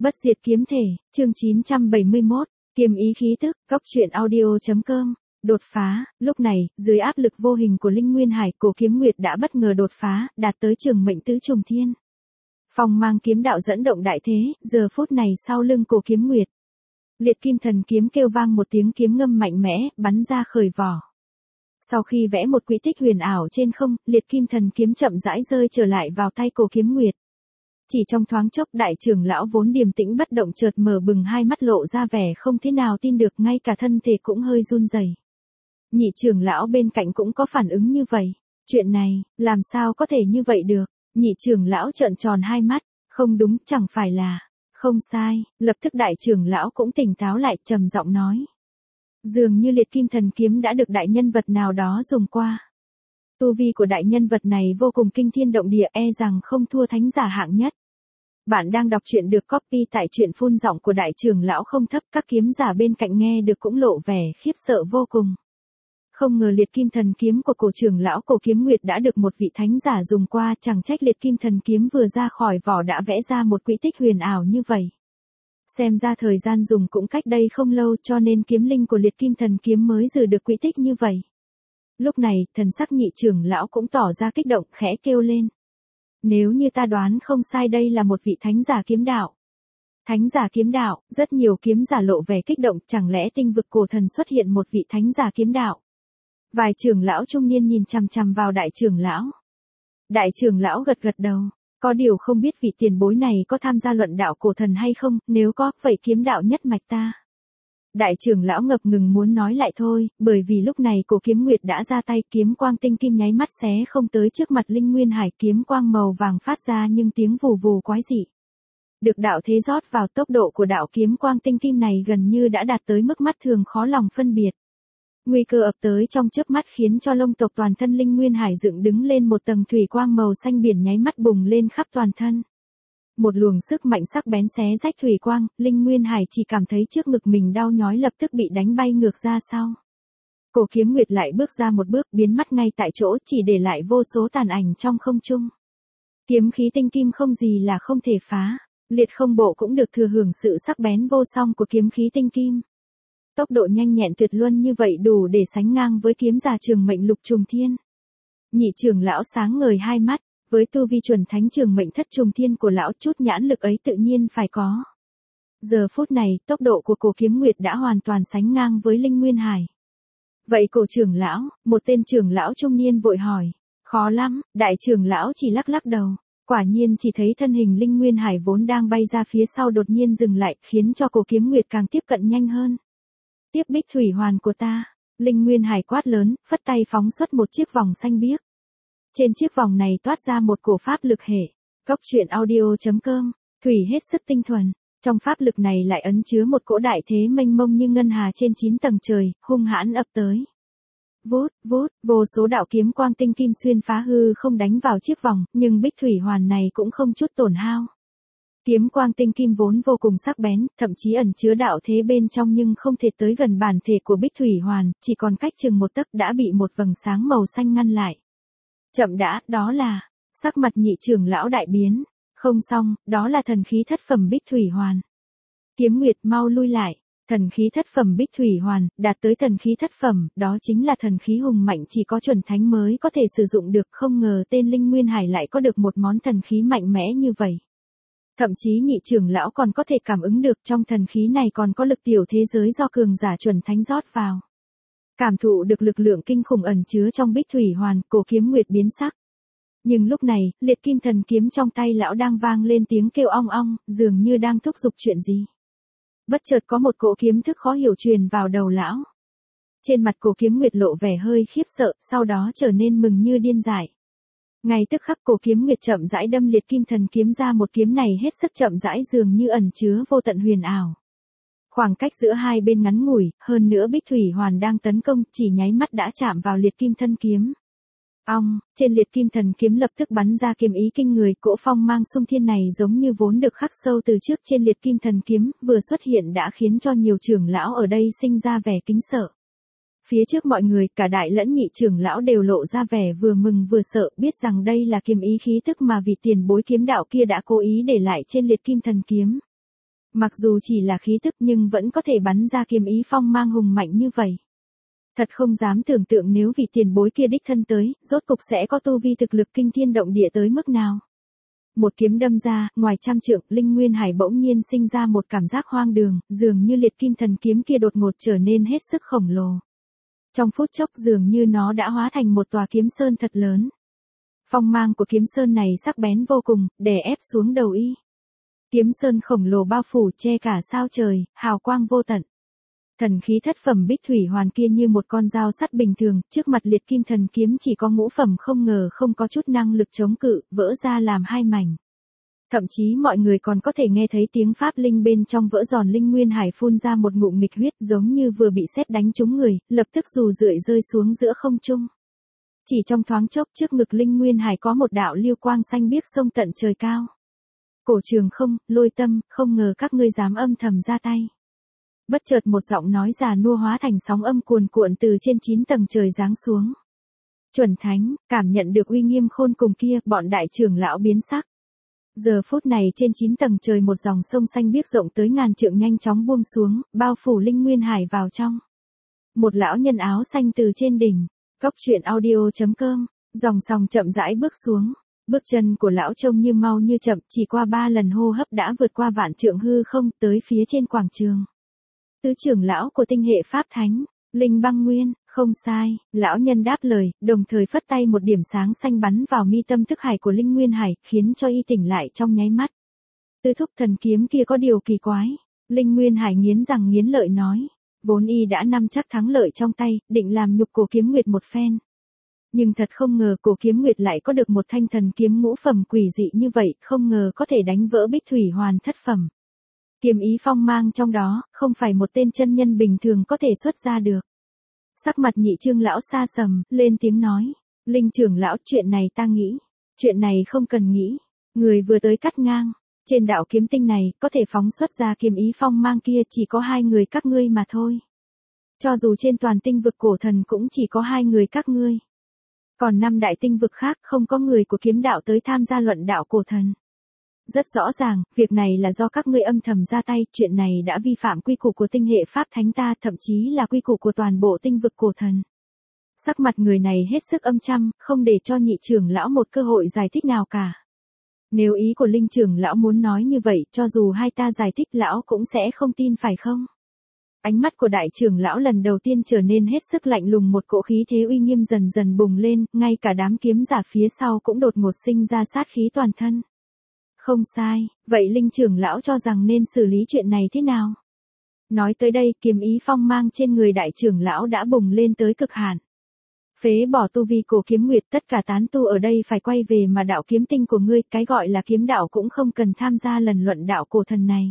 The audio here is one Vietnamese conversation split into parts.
Bất diệt kiếm thể, chương 971, kiếm ý khí tức, góc truyện audio.com. Đột phá, lúc này, dưới áp lực vô hình của Linh Nguyên Hải, Cổ Kiếm Nguyệt đã bất ngờ đột phá, đạt tới trường mệnh tứ trùng thiên. Phong mang kiếm đạo dẫn động đại thế, giờ phút này sau lưng Cổ Kiếm Nguyệt. Liệt Kim Thần kiếm kêu vang một tiếng kiếm ngâm mạnh mẽ, bắn ra khởi vỏ. Sau khi vẽ một quỹ tích huyền ảo trên không, Liệt Kim Thần kiếm chậm rãi rơi trở lại vào tay Cổ Kiếm Nguyệt. Chỉ trong thoáng chốc, đại trưởng lão vốn điềm tĩnh bất động chợt mở bừng hai mắt lộ ra vẻ không thế nào tin được, ngay cả thân thể cũng hơi run rẩy. Nhị trưởng lão bên cạnh cũng có phản ứng như vậy. Chuyện này, làm sao có thể như vậy được? Nhị trưởng lão trợn tròn hai mắt, không đúng, chẳng phải là... Không sai, lập tức đại trưởng lão cũng tỉnh táo lại, trầm giọng nói. Dường như Liệt Kim Thần kiếm đã được đại nhân vật nào đó dùng qua. Tu vi của đại nhân vật này vô cùng kinh thiên động địa, e rằng không thua thánh giả hạng nhất. Bạn đang đọc truyện được copy tại truyện phun giọng của đại trưởng lão không thấp, các kiếm giả bên cạnh nghe được cũng lộ vẻ khiếp sợ vô cùng. Không ngờ Liệt Kim Thần kiếm của cổ trưởng lão Cổ Kiếm Nguyệt đã được một vị thánh giả dùng qua, chẳng trách Liệt Kim Thần kiếm vừa ra khỏi vỏ đã vẽ ra một quỹ tích huyền ảo như vậy. Xem ra thời gian dùng cũng cách đây không lâu, cho nên kiếm linh của Liệt Kim Thần kiếm mới giữ được quỹ tích như vậy. Lúc này, thần sắc nhị trưởng lão cũng tỏ ra kích động, khẽ kêu lên. Nếu như ta đoán không sai, đây là một vị thánh giả kiếm đạo. Thánh giả kiếm đạo, rất nhiều kiếm giả lộ vẻ kích động, chẳng lẽ tinh vực cổ thần xuất hiện một vị thánh giả kiếm đạo? Vài trưởng lão trung niên nhìn chằm chằm vào đại trưởng lão. Đại trưởng lão gật gật đầu, có điều không biết vị tiền bối này có tham gia luận đạo cổ thần hay không, nếu có, vậy kiếm đạo nhất mạch ta. Đại trưởng lão ngập ngừng muốn nói lại thôi, bởi vì lúc này Cổ Kiếm Nguyệt đã ra tay, kiếm quang tinh kim nháy mắt xé không tới trước mặt Linh Nguyên Hải, kiếm quang màu vàng phát ra nhưng tiếng vù vù quái dị. Được đạo thế rót vào, tốc độ của đạo kiếm quang tinh kim này gần như đã đạt tới mức mắt thường khó lòng phân biệt. Nguy cơ ập tới trong chớp mắt khiến cho lông tộc toàn thân Linh Nguyên Hải dựng đứng lên, một tầng thủy quang màu xanh biển nháy mắt bùng lên khắp toàn thân. Một luồng sức mạnh sắc bén xé rách thủy quang, Linh Nguyên Hải chỉ cảm thấy trước ngực mình đau nhói, lập tức bị đánh bay ngược ra sau. Cổ Kiếm Nguyệt lại bước ra một bước, biến mất ngay tại chỗ, chỉ để lại vô số tàn ảnh trong không trung. Kiếm khí tinh kim không gì là không thể phá, Liệt Không bộ cũng được thừa hưởng sự sắc bén vô song của kiếm khí tinh kim. Tốc độ nhanh nhẹn tuyệt luân như vậy đủ để sánh ngang với kiếm giả trường mệnh lục trùng thiên. Nhị trưởng lão sáng ngời hai mắt, với tu vi chuẩn thánh trường mệnh thất trùng thiên của lão, chút nhãn lực ấy tự nhiên phải có. Giờ phút này, tốc độ của Cổ Kiếm Nguyệt đã hoàn toàn sánh ngang với Linh Nguyên Hải. Vậy cổ trưởng lão, một tên trưởng lão trung niên vội hỏi. Khó lắm, đại trưởng lão chỉ lắc lắc đầu. Quả nhiên chỉ thấy thân hình Linh Nguyên Hải vốn đang bay ra phía sau đột nhiên dừng lại, khiến cho Cổ Kiếm Nguyệt càng tiếp cận nhanh hơn. Tiếp Bích Thủy Hoàn của ta, Linh Nguyên Hải quát lớn, phất tay phóng xuất một chiếc vòng xanh biếc. Trên chiếc vòng này toát ra một cổ pháp lực hệ. Góc truyện audio.com, thủy hết sức tinh thuần. Trong pháp lực này lại ẩn chứa một cỗ đại thế mênh mông như ngân hà trên 9 tầng trời, hung hãn ập tới. Vút, vút, vô số đạo kiếm quang tinh kim xuyên phá hư không đánh vào chiếc vòng, nhưng Bích Thủy Hoàn này cũng không chút tổn hao. Kiếm quang tinh kim vốn vô cùng sắc bén, thậm chí ẩn chứa đạo thế bên trong nhưng không thể tới gần bản thể của Bích Thủy Hoàn, chỉ còn cách chừng một tấc đã bị một vầng sáng màu xanh ngăn lại. Chậm đã, đó là... Sắc mặt nhị trưởng lão đại biến. Không xong, đó là thần khí thất phẩm Bích Thủy Hoàn. Kiếm Nguyệt mau lui lại. Thần khí thất phẩm Bích Thủy Hoàn, đạt tới thần khí thất phẩm, đó chính là thần khí hùng mạnh chỉ có chuẩn thánh mới có thể sử dụng được, không ngờ tên Linh Nguyên Hải lại có được một món thần khí mạnh mẽ như vậy. Thậm chí nhị trưởng lão còn có thể cảm ứng được trong thần khí này còn có lực tiểu thế giới do cường giả chuẩn thánh rót vào. Cảm thụ được lực lượng kinh khủng ẩn chứa trong Bích Thủy Hoàn, Cổ Kiếm Nguyệt biến sắc. Nhưng lúc này, Liệt Kim Thần kiếm trong tay lão đang vang lên tiếng kêu ong ong, dường như đang thúc giục chuyện gì. Bất chợt có một cỗ kiếm thức khó hiểu truyền vào đầu lão. Trên mặt Cổ Kiếm Nguyệt lộ vẻ hơi khiếp sợ, sau đó trở nên mừng như điên dại. Ngay tức khắc Cổ Kiếm Nguyệt chậm rãi đâm Liệt Kim Thần kiếm ra, một kiếm này hết sức chậm rãi dường như ẩn chứa vô tận huyền ảo. Khoảng cách giữa hai bên ngắn ngủi, hơn nữa Bích Thủy Hoàn đang tấn công, chỉ nháy mắt đã chạm vào Liệt Kim Thân kiếm. Ong, trên Liệt Kim Thần kiếm lập tức bắn ra kiếm ý kinh người, cỗ phong mang xung thiên này giống như vốn được khắc sâu từ trước trên Liệt Kim Thần kiếm, vừa xuất hiện đã khiến cho nhiều trưởng lão ở đây sinh ra vẻ kính sợ. Phía trước mọi người, cả đại lẫn nhị trưởng lão đều lộ ra vẻ vừa mừng vừa sợ, biết rằng đây là kiếm ý khí tức mà vị tiền bối kiếm đạo kia đã cố ý để lại trên Liệt Kim Thần kiếm. Mặc dù chỉ là khí tức nhưng vẫn có thể bắn ra kiếm ý phong mang hùng mạnh như vậy. Thật không dám tưởng tượng nếu vị tiền bối kia đích thân tới, rốt cục sẽ có tu vi thực lực kinh thiên động địa tới mức nào. Một kiếm đâm ra, ngoài trăm trượng, Linh Nguyên Hải bỗng nhiên sinh ra một cảm giác hoang đường, dường như liệt kim thần kiếm kia đột ngột trở nên hết sức khổng lồ. Trong phút chốc dường như nó đã hóa thành một tòa kiếm sơn thật lớn. Phong mang của kiếm sơn này sắc bén vô cùng, đè ép xuống đầu y. Kiếm sơn khổng lồ bao phủ che cả sao trời, hào quang vô tận. Thần khí thất phẩm Bích Thủy Hoàn kia như một con dao sắt bình thường, trước mặt liệt kim thần kiếm chỉ có ngũ phẩm không ngờ không có chút năng lực chống cự, vỡ ra làm hai mảnh. Thậm chí mọi người còn có thể nghe thấy tiếng pháp linh bên trong vỡ giòn. Linh Nguyên Hải phun ra một ngụm nghịch huyết giống như vừa bị sét đánh trúng người, lập tức dù rượi rơi xuống giữa không trung. Chỉ trong thoáng chốc trước ngực Linh Nguyên Hải có một đạo lưu quang xanh biếc xông tận trời cao. Cổ Trường Không, Lôi Tâm, không ngờ các ngươi dám âm thầm ra tay. Bất chợt một giọng nói già nua hóa thành sóng âm cuồn cuộn từ trên 9 tầng trời giáng xuống. Chuẩn Thánh, cảm nhận được uy nghiêm khôn cùng kia, bọn đại trưởng lão biến sắc. Giờ phút này trên 9 tầng trời một dòng sông xanh biếc rộng tới ngàn trượng nhanh chóng buông xuống, bao phủ Linh Nguyên Hải vào trong. Một lão nhân áo xanh từ trên đỉnh, Cốc.audio.com, dòng sông chậm rãi bước xuống. Bước chân của lão trông như mau như chậm, chỉ qua 3 lần hô hấp đã vượt qua vạn trượng hư không tới phía trên quảng trường. Tứ trưởng lão của tinh hệ Pháp Thánh, Linh Băng Nguyên, không sai, lão nhân đáp lời, đồng thời phất tay một điểm sáng xanh bắn vào mi tâm thức hải của Linh Nguyên Hải, khiến cho y tỉnh lại trong nháy mắt. Tứ thúc thần kiếm kia có điều kỳ quái. Linh Nguyên Hải nghiến răng nghiến lợi nói, vốn y đã nắm chắc thắng lợi trong tay, định làm nhục Cổ Kiếm Nguyệt một phen. Nhưng thật không ngờ Cổ Kiếm Nguyệt lại có được một thanh thần kiếm ngũ phẩm quỷ dị như vậy, không ngờ có thể đánh vỡ Bích Thủy Hoàn thất phẩm. Kiếm ý phong mang trong đó, không phải một tên chân nhân bình thường có thể xuất ra được. Sắc mặt Nhị Trương lão xa sầm, lên tiếng nói, Linh trưởng lão, chuyện này ta nghĩ, chuyện này không cần nghĩ. Người vừa tới cắt ngang, trên đạo kiếm tinh này, có thể phóng xuất ra kiếm ý phong mang kia chỉ có 2 người các ngươi mà thôi. Cho dù trên toàn tinh vực cổ thần cũng chỉ có 2 người các ngươi. Còn 5 đại tinh vực khác không có người của kiếm đạo tới tham gia luận đạo cổ thần. Rất rõ ràng, việc này là do các ngươi âm thầm ra tay, chuyện này đã vi phạm quy củ của tinh hệ Pháp Thánh ta, thậm chí là quy củ của toàn bộ tinh vực cổ thần. Sắc mặt người này hết sức âm trầm, không để cho Nhị trưởng lão một cơ hội giải thích nào cả. Nếu ý của Linh trưởng lão muốn nói như vậy, cho dù hai ta giải thích lão cũng sẽ không tin phải không? Ánh mắt của đại trưởng lão lần đầu tiên trở nên hết sức lạnh lùng, một cỗ khí thế uy nghiêm dần dần bùng lên, ngay cả đám kiếm giả phía sau cũng đột ngột sinh ra sát khí toàn thân. Không sai, vậy Linh trưởng lão cho rằng nên xử lý chuyện này thế nào? Nói tới đây, kiếm ý phong mang trên người đại trưởng lão đã bùng lên tới cực hạn. Phế bỏ tu vi Cổ Kiếm Nguyệt, tất cả tán tu ở đây phải quay về mà đạo kiếm tinh của ngươi, cái gọi là kiếm đạo cũng không cần tham gia lần luận đạo cổ thần này.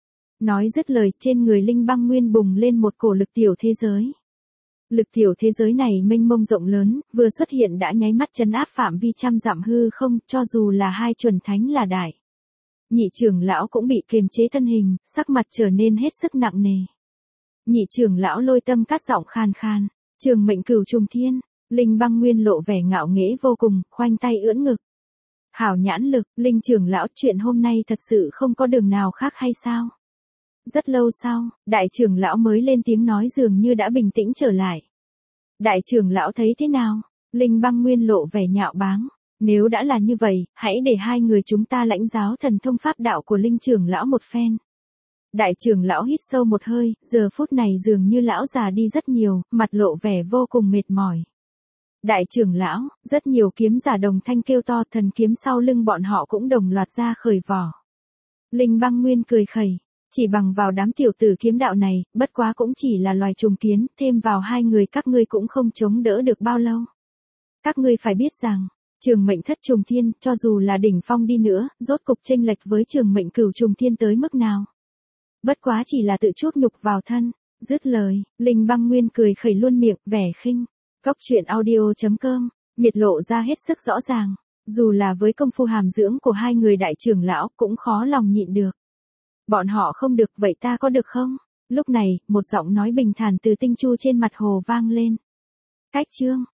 Nói dứt lời, trên người Linh Băng Nguyên bùng lên một cổ lực tiểu thế giới. Lực tiểu thế giới này mênh mông rộng lớn, vừa xuất hiện đã nháy mắt trấn áp phạm vi trăm dặm hư không, cho dù là 2 chuẩn thánh là đại. Nhị trưởng lão cũng bị kiềm chế thân hình, sắc mặt trở nên hết sức nặng nề. Nhị trưởng lão Lôi Tâm cắt giọng khan khan, Trường Mệnh Cửu Trùng Thiên. Linh Băng Nguyên lộ vẻ ngạo nghễ vô cùng, khoanh tay ưỡn ngực. Hảo nhãn lực, Linh trưởng lão, chuyện hôm nay thật sự không có đường nào khác hay sao? Rất lâu sau, đại trưởng lão mới lên tiếng nói, dường như đã bình tĩnh trở lại. Đại trưởng lão thấy thế nào? Linh Băng Nguyên lộ vẻ nhạo báng. Nếu đã là như vậy, hãy để 2 người chúng ta lãnh giáo thần thông pháp đạo của Linh trưởng lão một phen. Đại trưởng lão hít sâu một hơi, giờ phút này dường như lão già đi rất nhiều, mặt lộ vẻ vô cùng mệt mỏi. Đại trưởng lão, rất nhiều kiếm giả đồng thanh kêu to, thần kiếm sau lưng bọn họ cũng đồng loạt ra khởi vỏ. Linh Băng Nguyên cười khẩy, chỉ bằng vào đám tiểu tử kiếm đạo này, bất quá cũng chỉ là loài trùng kiến, thêm vào 2 người các ngươi cũng không chống đỡ được bao lâu. Các ngươi phải biết rằng, Trường Mệnh Thất Trùng Thiên, cho dù là đỉnh phong đi nữa, rốt cục chênh lệch với Trường Mệnh Cửu Trùng Thiên tới mức nào. Bất quá chỉ là tự chuốc nhục vào thân. Dứt lời, Linh Băng Nguyên cười khẩy luôn miệng, vẻ khinh. Cốc.audio.com, miệt lộ ra hết sức rõ ràng, dù là với công phu hàm dưỡng của 2 người đại trưởng lão cũng khó lòng nhịn được. Bọn họ không được, vậy ta có được không? Lúc này, một giọng nói bình thản từ tinh chu trên mặt hồ vang lên. Cách chương